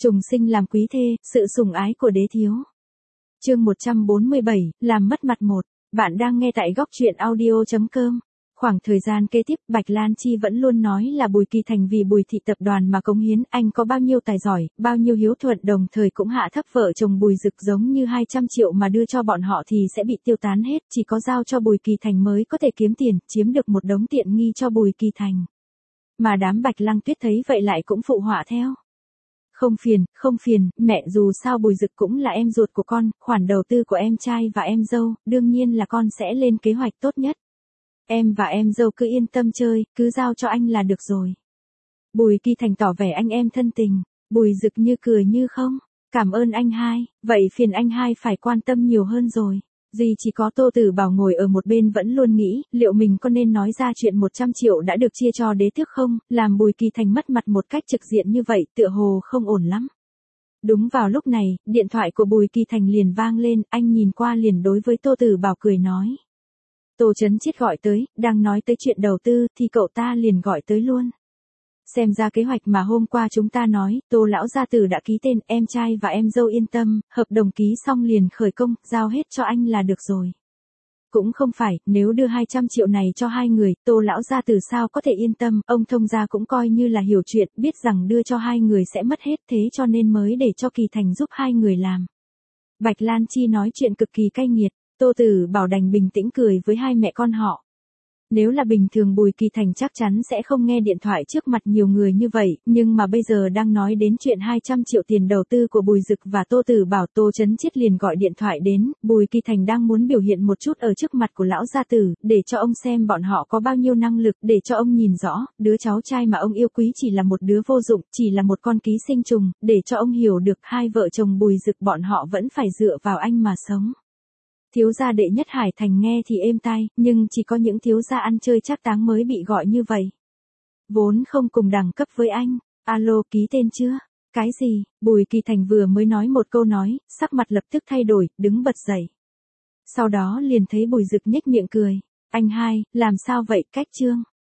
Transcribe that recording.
Trùng sinh làm quý thê, sự sủng ái của đế thiếu. Chương 147, làm mất mặt một. Bạn đang nghe tại góc truyện audio.com. Khoảng thời gian kế tiếp, Bạch Lan Chi vẫn luôn nói là Bùi Kỳ Thành vì Bùi thị tập đoàn mà cống hiến, anh có bao nhiêu tài giỏi, bao nhiêu hiếu thuận, đồng thời cũng hạ thấp vợ chồng Bùi Dực giống như 200 triệu mà đưa cho bọn họ thì sẽ bị tiêu tán hết, chỉ có giao cho Bùi Kỳ Thành mới có thể kiếm tiền, chiếm được một đống tiện nghi cho Bùi Kỳ Thành. Mà đám Bạch Lăng Tuyết thấy vậy lại cũng phụ họa theo. Không phiền, mẹ, dù sao Bùi Dực cũng là em ruột của con, khoản đầu tư của em trai và em dâu, đương nhiên là con sẽ lên kế hoạch tốt nhất. Em và em dâu cứ yên tâm chơi, cứ giao cho anh là được rồi. Bùi Kỳ Thành tỏ vẻ anh em thân tình, Bùi Dực như cười như không, cảm ơn anh hai, vậy phiền anh hai phải quan tâm nhiều hơn rồi. Duy chỉ có Tô Tử Bảo ngồi ở một bên vẫn luôn nghĩ, liệu mình có nên nói ra chuyện 100 triệu đã được chia cho đế tước không, làm Bùi Kỳ Thành mất mặt một cách trực diện như vậy tựa hồ không ổn lắm. Đúng vào lúc này, điện thoại của Bùi Kỳ Thành liền vang lên, anh nhìn qua liền đối với Tô Tử Bảo cười nói. Tô Chấn Chiết gọi tới, đang nói tới chuyện đầu tư thì cậu ta liền gọi tới luôn. Xem ra kế hoạch mà hôm qua chúng ta nói, Tô lão gia tử đã ký tên, em trai và em dâu yên tâm, hợp đồng ký xong liền khởi công, giao hết cho anh là được rồi. Cũng không phải, nếu đưa 200 triệu này cho hai người, Tô lão gia tử sao có thể yên tâm, ông thông gia cũng coi như là hiểu chuyện, biết rằng đưa cho hai người sẽ mất hết, thế cho nên mới để cho Kỳ Thành giúp hai người làm. Bạch Lan Chi nói chuyện cực kỳ cay nghiệt, Tô Tử Bảo đành bình tĩnh cười với hai mẹ con họ. Nếu là bình thường Bùi Kỳ Thành chắc chắn sẽ không nghe điện thoại trước mặt nhiều người như vậy, nhưng mà bây giờ đang nói đến chuyện 200 triệu tiền đầu tư của Bùi Dực và Tô Tử Bảo, Tô Chấn Chiết liền gọi điện thoại đến, Bùi Kỳ Thành đang muốn biểu hiện một chút ở trước mặt của lão gia tử, để cho ông xem bọn họ có bao nhiêu năng lực, để cho ông nhìn rõ, đứa cháu trai mà ông yêu quý chỉ là một đứa vô dụng, chỉ là một con ký sinh trùng, để cho ông hiểu được hai vợ chồng Bùi Dực bọn họ vẫn phải dựa vào anh mà sống. Thiếu gia đệ nhất Hải Thành nghe thì êm tai, nhưng chỉ có những thiếu gia ăn chơi trác táng mới bị gọi như vậy. Vốn không cùng đẳng cấp với anh. Alo, ký tên chưa? Cái gì? Bùi Kỳ Thành vừa mới nói một câu nói, sắc mặt lập tức thay đổi, đứng bật dậy. Sau đó liền thấy Bùi Dực nhếch miệng cười. Anh hai, làm sao vậy, cách chương?